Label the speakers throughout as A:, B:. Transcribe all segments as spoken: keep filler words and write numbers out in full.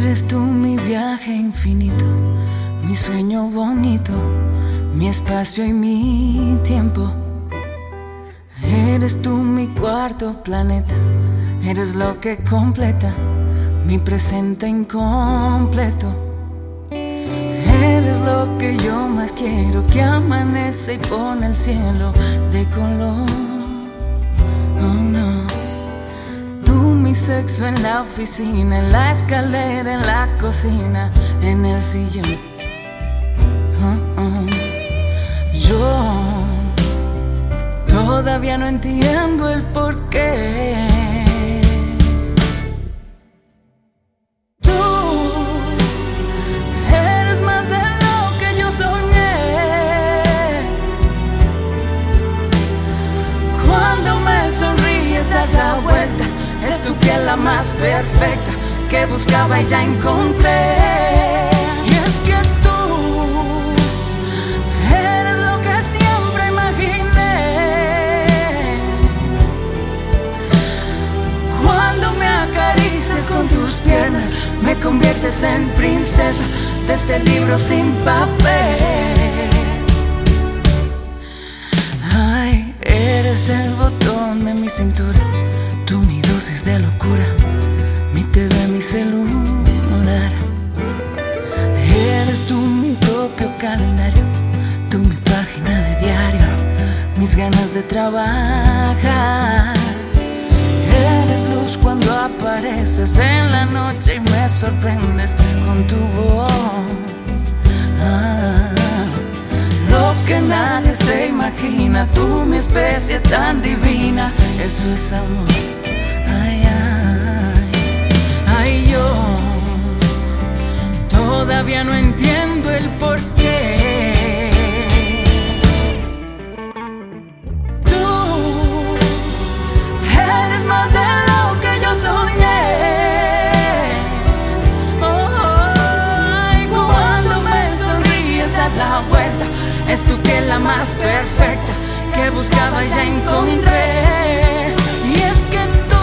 A: Eres tú mi viaje infinito, mi sueño bonito, mi espacio y mi tiempo. Eres tú mi cuarto planeta, eres lo que completa mi presente incompleto. Eres lo que yo más quiero, que amanece y pone el cielo de color. Oh no. Tú mi sexo en la oficina, en la escalera, en la cocina, en el sillón. Oh, oh. Yo todavía no entiendo el porqué. Das la vuelta, es tu piel la más perfecta que buscaba y ya encontré. Y es que tú eres lo que siempre imaginé. Cuando me acaricias con tus piernas, me conviertes en princesa de este libro sin papel. Ay, eres el botón de mi cintura, tú mi dosis de locura, mi T V, mi celular. Eres tú mi propio calendario, tú mi página de diario, mis ganas de trabajar. Eres luz cuando apareces en la noche y me sorprendes con tu voz. Ah, lo que nadie se imagina, tú mi especie tan divina, eso es amor. Ay, ay, ay, yo todavía no entiendo el porqué. Tú eres más de lo que yo soñé. Oh, ay, cuando me sonríes das la vuelta, es tu piel la más perfecta que buscaba y ya encontré. Y es que tú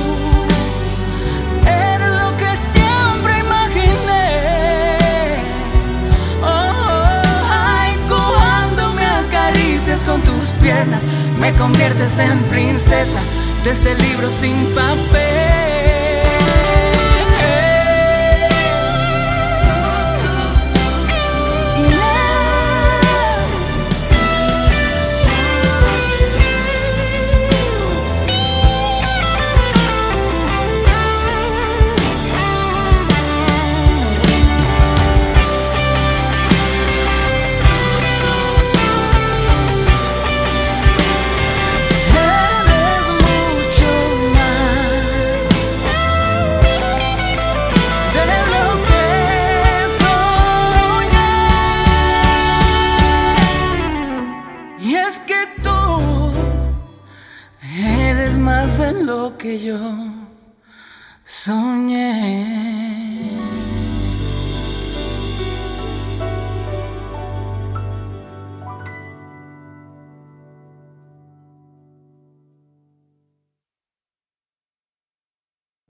A: eres lo que siempre imaginé. Oh, ay, cuando me acaricias con tus piernas, me conviertes en princesa de este libro sin papel. Más de lo que yo soñé.